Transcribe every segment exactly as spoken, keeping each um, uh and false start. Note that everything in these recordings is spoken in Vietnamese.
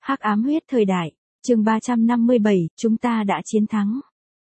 Hắc ám huyết thời đại, chương ba trăm năm mươi bảy, chúng ta đã chiến thắng.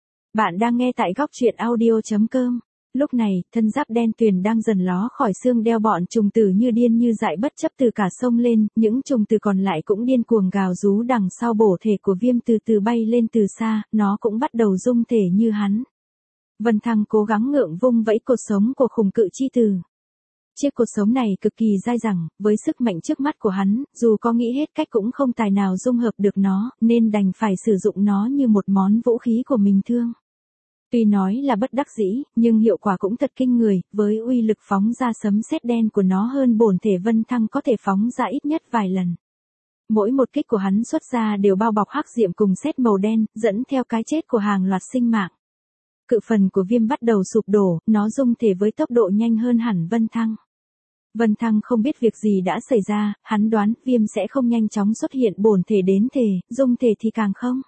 Bạn đang nghe tại góc truyện audio chấm com. Lúc này, thân giáp đen tuyền đang dần ló khỏi xương đeo, bọn trùng tử như điên như dại bất chấp từ cả sông lên, những trùng tử còn lại cũng điên cuồng gào rú đằng sau bổ thể của Viêm từ từ bay lên từ xa, nó cũng bắt đầu dung thể như hắn. Vân Thăng cố gắng ngượng vung vẫy cột sống của khủng cự chi tử. Chiếc cột sống này cực kỳ dai dẳng, với sức mạnh trước mắt của hắn, dù có nghĩ hết cách cũng không tài nào dung hợp được nó, nên đành phải sử dụng nó như một món vũ khí của mình thương. Tuy nói là bất đắc dĩ, nhưng hiệu quả cũng thật kinh người, với uy lực phóng ra sấm sét đen của nó hơn bổn thể Vân Thăng có thể phóng ra ít nhất vài lần. Mỗi một kích của hắn xuất ra đều bao bọc hắc diệm cùng sét màu đen, dẫn theo cái chết của hàng loạt sinh mạng. Cự phần của Viêm bắt đầu sụp đổ, nó dung thể với tốc độ nhanh hơn hẳn Vân Thăng. Vân Thăng không biết việc gì đã xảy ra, hắn đoán Viêm sẽ không nhanh chóng xuất hiện bổn thể đến thể, dung thể thì càng không.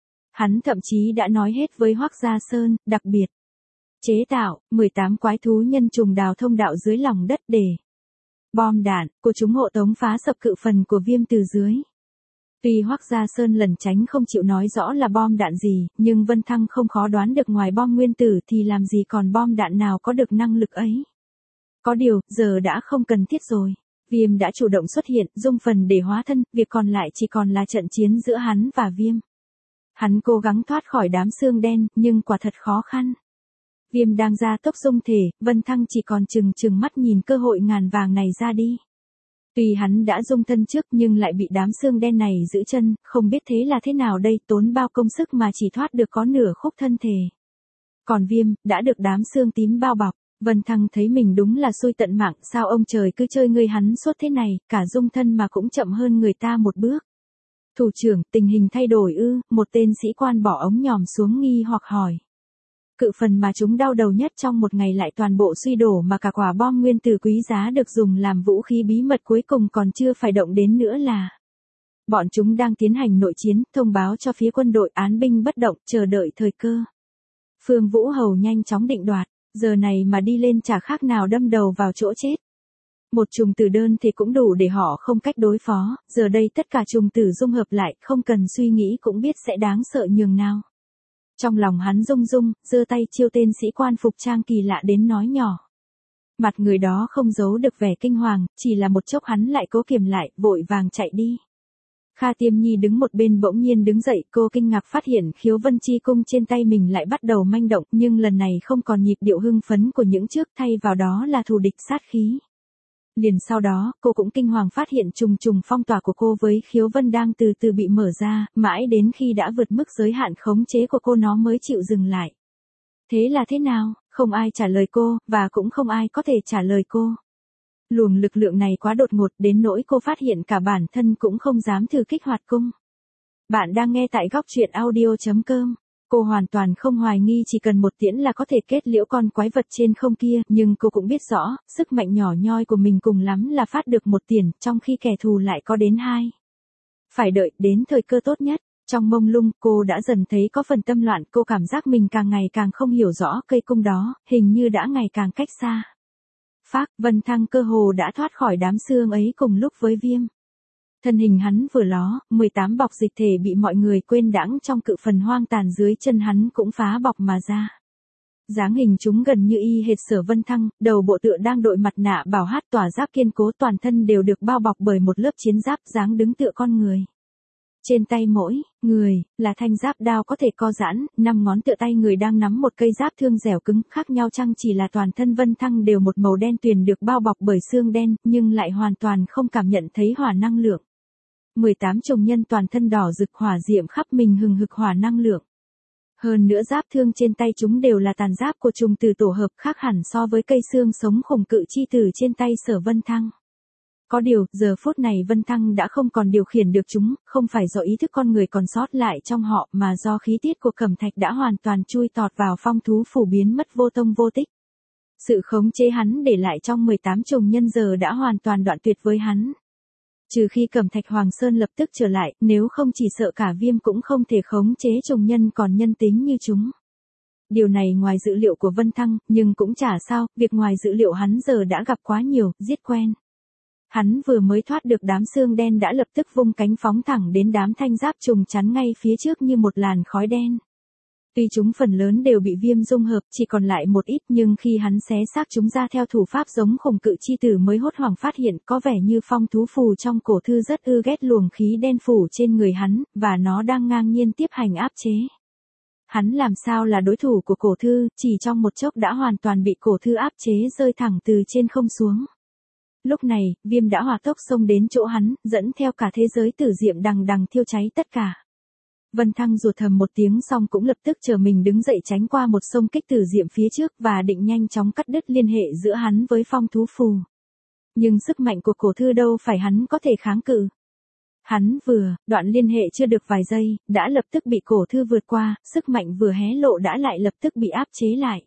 Hắn thậm chí đã nói hết với Hoắc Gia Sơn, đặc biệt chế tạo mười tám quái thú nhân trùng đào thông đạo dưới lòng đất để bom đạn của chúng hộ tống phá sập cự phần của Viêm từ dưới. Tuy Hoắc Gia Sơn lẩn tránh không chịu nói rõ là bom đạn gì, nhưng Vân Thăng không khó đoán được ngoài bom nguyên tử thì làm gì còn bom đạn nào có được năng lực ấy. Có điều, giờ đã không cần thiết rồi. Viêm đã chủ động xuất hiện, dung phần để hóa thân, việc còn lại chỉ còn là trận chiến giữa hắn và Viêm. Hắn cố gắng thoát khỏi đám xương đen, nhưng quả thật khó khăn. Viêm đang ra tốc dung thể, Vân Thăng chỉ còn chừng chừng mắt nhìn cơ hội ngàn vàng này ra đi. Tuy hắn đã dung thân trước nhưng lại bị đám xương đen này giữ chân, không biết thế là thế nào đây, tốn bao công sức mà chỉ thoát được có nửa khúc thân thể. Còn Viêm, đã được đám xương tím bao bọc. Vân Thăng thấy mình đúng là xui tận mạng, sao ông trời cứ chơi ngươi hắn suốt thế này, cả dung thân mà cũng chậm hơn người ta một bước. Thủ trưởng, tình hình thay đổi ư? Một tên sĩ quan bỏ ống nhòm xuống nghi hoặc hỏi. Cự phần mà chúng đau đầu nhất trong một ngày lại toàn bộ suy đổ, mà cả quả bom nguyên tử quý giá được dùng làm vũ khí bí mật cuối cùng còn chưa phải động đến nữa là. Bọn chúng đang tiến hành nội chiến, thông báo cho phía quân đội án binh bất động, chờ đợi thời cơ. Phương Vũ Hầu nhanh chóng định đoạt. Giờ này mà đi lên chả khác nào đâm đầu vào chỗ chết. Một trùng tử đơn thì cũng đủ để họ không cách đối phó, giờ đây tất cả trùng tử dung hợp lại, không cần suy nghĩ cũng biết sẽ đáng sợ nhường nào. Trong lòng hắn rung rung, giơ tay chiêu tên sĩ quan phục trang kỳ lạ đến nói nhỏ. Mặt người đó không giấu được vẻ kinh hoàng, chỉ là một chốc hắn lại cố kiềm lại, vội vàng chạy đi. Kha Tiêm Nhi đứng một bên bỗng nhiên đứng dậy, cô kinh ngạc phát hiện khiếu vân chi cung trên tay mình lại bắt đầu manh động, nhưng lần này không còn nhịp điệu hưng phấn của những trước, thay vào đó là thù địch sát khí. Liền sau đó, cô cũng kinh hoàng phát hiện trùng trùng phong tỏa của cô với khiếu vân đang từ từ bị mở ra, mãi đến khi đã vượt mức giới hạn khống chế của cô nó mới chịu dừng lại. Thế là thế nào? Không ai trả lời cô, và cũng không ai có thể trả lời cô. Luồng lực lượng này quá đột ngột đến nỗi cô phát hiện cả bản thân cũng không dám thử kích hoạt cung. Bạn đang nghe tại góc truyện audio chấm com. Cô hoàn toàn không hoài nghi chỉ cần một tiễn là có thể kết liễu con quái vật trên không kia, nhưng cô cũng biết rõ, sức mạnh nhỏ nhoi của mình cùng lắm là phát được một tiễn, trong khi kẻ thù lại có đến hai. Phải đợi đến thời cơ tốt nhất. Trong mông lung, cô đã dần thấy có phần tâm loạn, cô cảm giác mình càng ngày càng không hiểu rõ cây cung đó, hình như đã ngày càng cách xa. Phác, Vân Thăng cơ hồ đã thoát khỏi đám xương ấy cùng lúc với Viêm. Thân hình hắn vừa ló, mười tám bọc dịch thể bị mọi người quên đãng trong cự phần hoang tàn dưới chân hắn cũng phá bọc mà ra. Dáng hình chúng gần như y hệt Sở Vân Thăng, đầu bộ tựa đang đội mặt nạ bảo hát tỏa giáp kiên cố, toàn thân đều được bao bọc bởi một lớp chiến giáp dáng đứng tựa con người. Trên tay mỗi người là thanh giáp đao có thể co giãn, năm ngón tựa tay người đang nắm một cây giáp thương dẻo cứng, khác nhau chăng chỉ là toàn thân Vân Thăng đều một màu đen tuyền được bao bọc bởi xương đen, nhưng lại hoàn toàn không cảm nhận thấy hỏa năng lượng. mười tám trùng nhân toàn thân đỏ rực, hỏa diệm khắp mình hừng hực hỏa năng lượng. Hơn nữa giáp thương trên tay chúng đều là tàn giáp của trùng tử tổ hợp, khác hẳn so với cây xương sống khủng cự chi tử trên tay Sở Vân Thăng. Có điều, giờ phút này Vân Thăng đã không còn điều khiển được chúng, không phải do ý thức con người còn sót lại trong họ, mà do khí tiết của cẩm thạch đã hoàn toàn chui tọt vào phong thú phủ biến mất vô tông vô tích. Sự khống chế hắn để lại trong mười tám trùng nhân giờ đã hoàn toàn đoạn tuyệt với hắn. Trừ khi cẩm thạch Hoàng Sơn lập tức trở lại, nếu không chỉ sợ cả Viêm cũng không thể khống chế trùng nhân còn nhân tính như chúng. Điều này ngoài dữ liệu của Vân Thăng, nhưng cũng chả sao, việc ngoài dữ liệu hắn giờ đã gặp quá nhiều, giết quen. Hắn vừa mới thoát được đám xương đen đã lập tức vung cánh phóng thẳng đến đám thanh giáp trùng chắn ngay phía trước như một làn khói đen. Tuy chúng phần lớn đều bị viêm dung hợp, chỉ còn lại một ít, nhưng khi hắn xé xác chúng ra theo thủ pháp giống khủng cự chi tử mới hốt hoảng phát hiện có vẻ như phong thú phù trong cổ thư rất ưa ghét luồng khí đen phủ trên người hắn, và nó đang ngang nhiên tiếp hành áp chế. Hắn làm sao là đối thủ của cổ thư, chỉ trong một chốc đã hoàn toàn bị cổ thư áp chế rơi thẳng từ trên không xuống. Lúc này, viêm đã hỏa tốc xông đến chỗ hắn, dẫn theo cả thế giới tử diệm đằng đằng thiêu cháy tất cả. Vân Thăng rụt thầm một tiếng xong cũng lập tức chờ mình đứng dậy tránh qua một xông kích tử diệm phía trước và định nhanh chóng cắt đứt liên hệ giữa hắn với phong thú phù. Nhưng sức mạnh của cổ thư đâu phải hắn có thể kháng cự. Hắn vừa, đoạn liên hệ chưa được vài giây, đã lập tức bị cổ thư vượt qua, sức mạnh vừa hé lộ đã lại lập tức bị áp chế lại.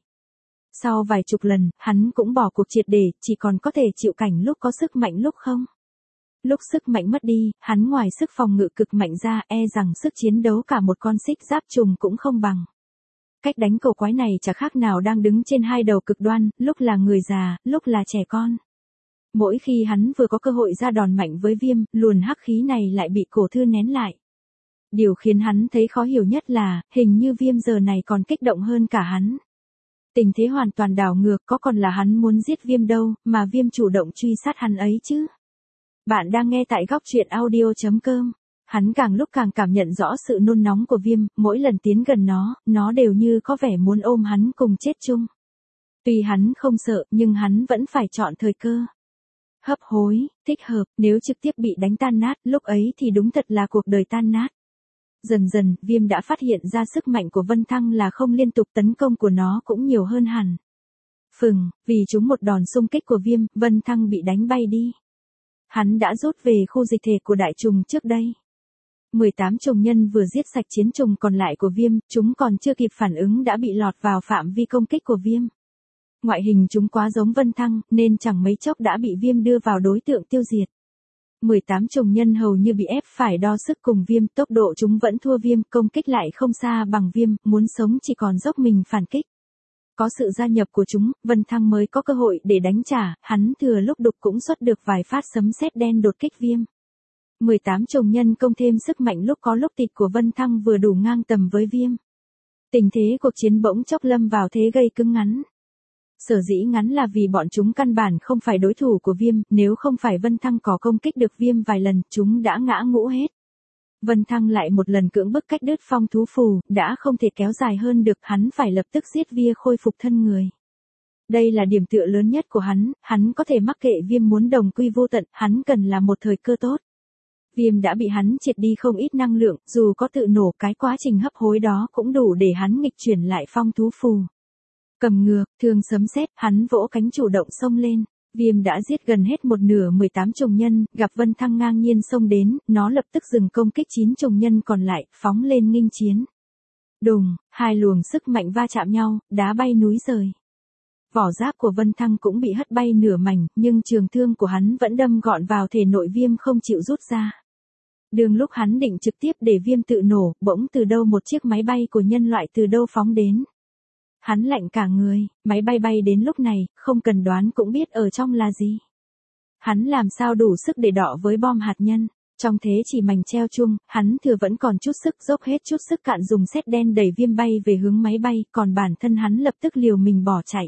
Sau vài chục lần, hắn cũng bỏ cuộc triệt để, chỉ còn có thể chịu cảnh lúc có sức mạnh lúc không. Lúc sức mạnh mất đi, hắn ngoài sức phòng ngự cực mạnh ra, e rằng sức chiến đấu cả một con xích giáp trùng cũng không bằng. Cách đánh cổ quái này chả khác nào đang đứng trên hai đầu cực đoan, lúc là người già, lúc là trẻ con. Mỗi khi hắn vừa có cơ hội ra đòn mạnh với viêm, luồn hắc khí này lại bị cổ thư nén lại. Điều khiến hắn thấy khó hiểu nhất là, hình như viêm giờ này còn kích động hơn cả hắn. Tình thế hoàn toàn đảo ngược, có còn là hắn muốn giết viêm đâu, mà viêm chủ động truy sát hắn ấy chứ. Bạn đang nghe tại góc truyện audio chấm com. Hắn càng lúc càng cảm nhận rõ sự nôn nóng của viêm, mỗi lần tiến gần nó, nó đều như có vẻ muốn ôm hắn cùng chết chung. Tuy hắn không sợ, nhưng hắn vẫn phải chọn thời cơ. Hấp hối, thích hợp, nếu trực tiếp bị đánh tan nát, lúc ấy thì đúng thật là cuộc đời tan nát. Dần dần, viêm đã phát hiện ra sức mạnh của Vân Thăng là không liên tục tấn công của nó cũng nhiều hơn hẳn. Phừng, vì chúng một đòn xung kích của viêm, Vân Thăng bị đánh bay đi. Hắn đã rút về khu dịch thể của đại trùng trước đây. mười tám trùng nhân vừa giết sạch chiến trùng còn lại của viêm, chúng còn chưa kịp phản ứng đã bị lọt vào phạm vi công kích của viêm. Ngoại hình chúng quá giống Vân Thăng, nên chẳng mấy chốc đã bị viêm đưa vào đối tượng tiêu diệt. mười tám trùng nhân hầu như bị ép phải đo sức cùng viêm, tốc độ chúng vẫn thua viêm, công kích lại không xa bằng viêm, muốn sống chỉ còn dốc mình phản kích. Có sự gia nhập của chúng, Vân Thăng mới có cơ hội để đánh trả, hắn thừa lúc đục cũng xuất được vài phát sấm sét đen đột kích viêm. mười tám trùng nhân công thêm sức mạnh lúc có lúc tịt của Vân Thăng vừa đủ ngang tầm với viêm. Tình thế cuộc chiến bỗng chốc lâm vào thế gây cứng ngắn. Sở dĩ ngắn là vì bọn chúng căn bản không phải đối thủ của viêm, nếu không phải Vân Thăng có công kích được viêm vài lần, chúng đã ngã ngũ hết. Vân Thăng lại một lần cưỡng bức cách đứt phong thú phù, đã không thể kéo dài hơn được, hắn phải lập tức giết vía khôi phục thân người. Đây là điểm tựa lớn nhất của hắn, hắn có thể mắc kệ viêm muốn đồng quy vô tận, hắn cần là một thời cơ tốt. Viêm đã bị hắn triệt đi không ít năng lượng, dù có tự nổ cái quá trình hấp hối đó cũng đủ để hắn nghịch chuyển lại phong thú phù. Cầm ngược, thương sấm sét, hắn vỗ cánh chủ động xông lên. Viêm đã giết gần hết một nửa mười tám trùng nhân, gặp Vân Thăng ngang nhiên xông đến, nó lập tức dừng công kích chín trùng nhân còn lại, phóng lên nghênh chiến. Đùng, hai luồng sức mạnh va chạm nhau, đá bay núi rời. Vỏ giáp của Vân Thăng cũng bị hất bay nửa mảnh, nhưng trường thương của hắn vẫn đâm gọn vào thể nội viêm không chịu rút ra. Đường lúc hắn định trực tiếp để viêm tự nổ, bỗng từ đâu một chiếc máy bay của nhân loại từ đâu phóng đến. Hắn lạnh cả người, máy bay bay đến lúc này, không cần đoán cũng biết ở trong là gì. Hắn làm sao đủ sức để đọ với bom hạt nhân, trong thế chỉ mảnh treo chuông, hắn thừa vẫn còn chút sức dốc hết chút sức cạn dùng sét đen đẩy viêm bay về hướng máy bay, còn bản thân hắn lập tức liều mình bỏ chạy.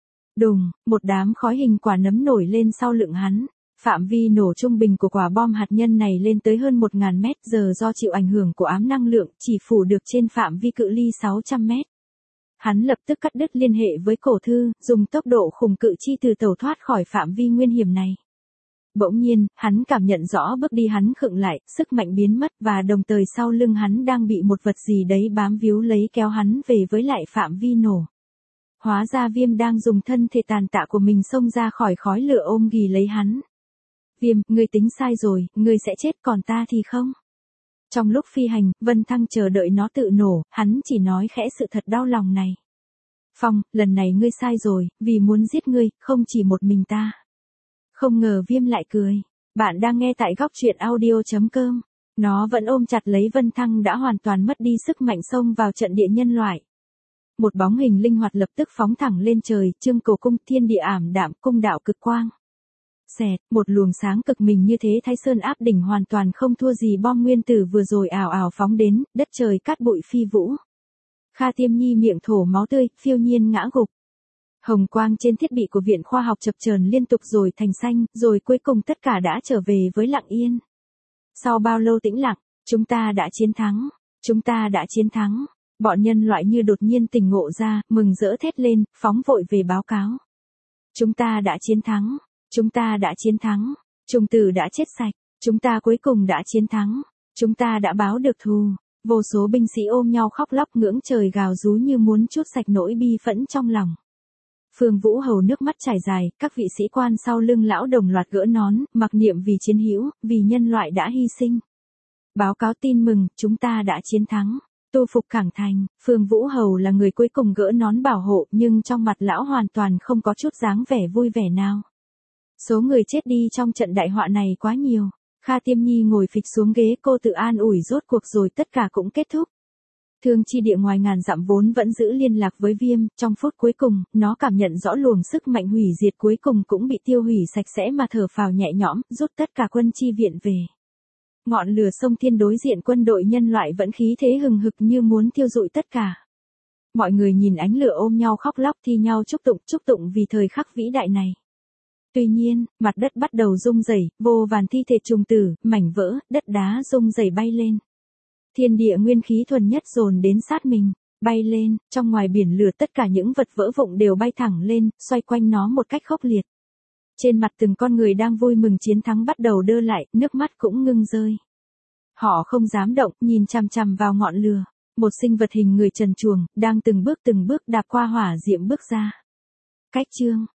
Đùng, một đám khói hình quả nấm nổi lên sau lưng hắn. Phạm vi nổ trung bình của quả bom hạt nhân này lên tới hơn một nghìn mét, giờ do chịu ảnh hưởng của ám năng lượng, chỉ phủ được trên phạm vi cự ly sáu trăm mét. Hắn lập tức cắt đứt liên hệ với cổ thư, dùng tốc độ khủng cự chi từ tẩu thoát khỏi phạm vi nguyên hiểm này. Bỗng nhiên, hắn cảm nhận rõ bước đi hắn khựng lại, sức mạnh biến mất và đồng thời sau lưng hắn đang bị một vật gì đấy bám víu lấy kéo hắn về với lại phạm vi nổ. Hóa ra viêm đang dùng thân thể tàn tạ của mình xông ra khỏi khói lửa ôm ghì lấy hắn. Viêm, ngươi tính sai rồi, ngươi sẽ chết còn ta thì không. Trong lúc phi hành, Vân Thăng chờ đợi nó tự nổ, hắn chỉ nói khẽ sự thật đau lòng này. Phong, lần này ngươi sai rồi, vì muốn giết ngươi, không chỉ một mình ta. Không ngờ viêm lại cười. Bạn đang nghe tại góc truyện audio chấm com. Nó vẫn ôm chặt lấy Vân Thăng đã hoàn toàn mất đi sức mạnh xông vào trận địa nhân loại. Một bóng hình linh hoạt lập tức phóng thẳng lên trời, trương cổ cung thiên địa ảm đạm cung đạo cực quang. Xẹt, một luồng sáng cực mình như thế Thái Sơn áp đỉnh hoàn toàn không thua gì bom nguyên tử vừa rồi ảo ảo phóng đến, đất trời cát bụi phi vũ. Kha Tiêm Nhi miệng thổ máu tươi, phiêu nhiên ngã gục. Hồng quang trên thiết bị của viện khoa học chập chờn liên tục rồi thành xanh, rồi cuối cùng tất cả đã trở về với lặng yên. Sau bao lâu tĩnh lặng, chúng ta đã chiến thắng, chúng ta đã chiến thắng. Bọn nhân loại như đột nhiên tỉnh ngộ ra, mừng rỡ thét lên, phóng vội về báo cáo. Chúng ta đã chiến thắng, chúng ta đã chiến thắng, trùng tử đã chết sạch, chúng ta cuối cùng đã chiến thắng, chúng ta đã báo được thù. Vô số binh sĩ ôm nhau khóc lóc ngưỡng trời gào rú như muốn trút sạch nỗi bi phẫn trong lòng. Phương Vũ Hầu nước mắt chảy dài, các vị sĩ quan sau lưng lão đồng loạt gỡ nón, mặc niệm vì chiến hữu, vì nhân loại đã hy sinh. Báo cáo tin mừng, chúng ta đã chiến thắng. Tu phục Cảng Thành, Phương Vũ Hầu là người cuối cùng gỡ nón bảo hộ, nhưng trong mặt lão hoàn toàn không có chút dáng vẻ vui vẻ nào. Số người chết đi trong trận đại họa này quá nhiều. Kha Tiêm Nhi ngồi phịch xuống ghế, cô tự an ủi rốt cuộc rồi tất cả cũng kết thúc. Thương chi địa ngoài ngàn dặm vốn vẫn giữ liên lạc với Viêm, trong phút cuối cùng, nó cảm nhận rõ luồng sức mạnh hủy diệt cuối cùng cũng bị tiêu hủy sạch sẽ mà thở phào nhẹ nhõm, rút tất cả quân chi viện về. Ngọn lửa sông Thiên đối diện quân đội nhân loại vẫn khí thế hừng hực như muốn thiêu rụi tất cả. Mọi người nhìn ánh lửa ôm nhau khóc lóc thi nhau chúc tụng chúc tụng vì thời khắc vĩ đại này. Tuy nhiên, mặt đất bắt đầu rung rẩy, vô vàn thi thể trùng tử, mảnh vỡ, đất đá rung rẩy bay lên. Thiên địa nguyên khí thuần nhất dồn đến sát mình, bay lên, trong ngoài biển lửa tất cả những vật vỡ vụn đều bay thẳng lên, xoay quanh nó một cách khốc liệt. Trên mặt từng con người đang vui mừng chiến thắng bắt đầu đơ lại, nước mắt cũng ngưng rơi. Họ không dám động, nhìn chằm chằm vào ngọn lửa. Một sinh vật hình người trần truồng, đang từng bước từng bước đạp qua hỏa diệm bước ra. Cách chương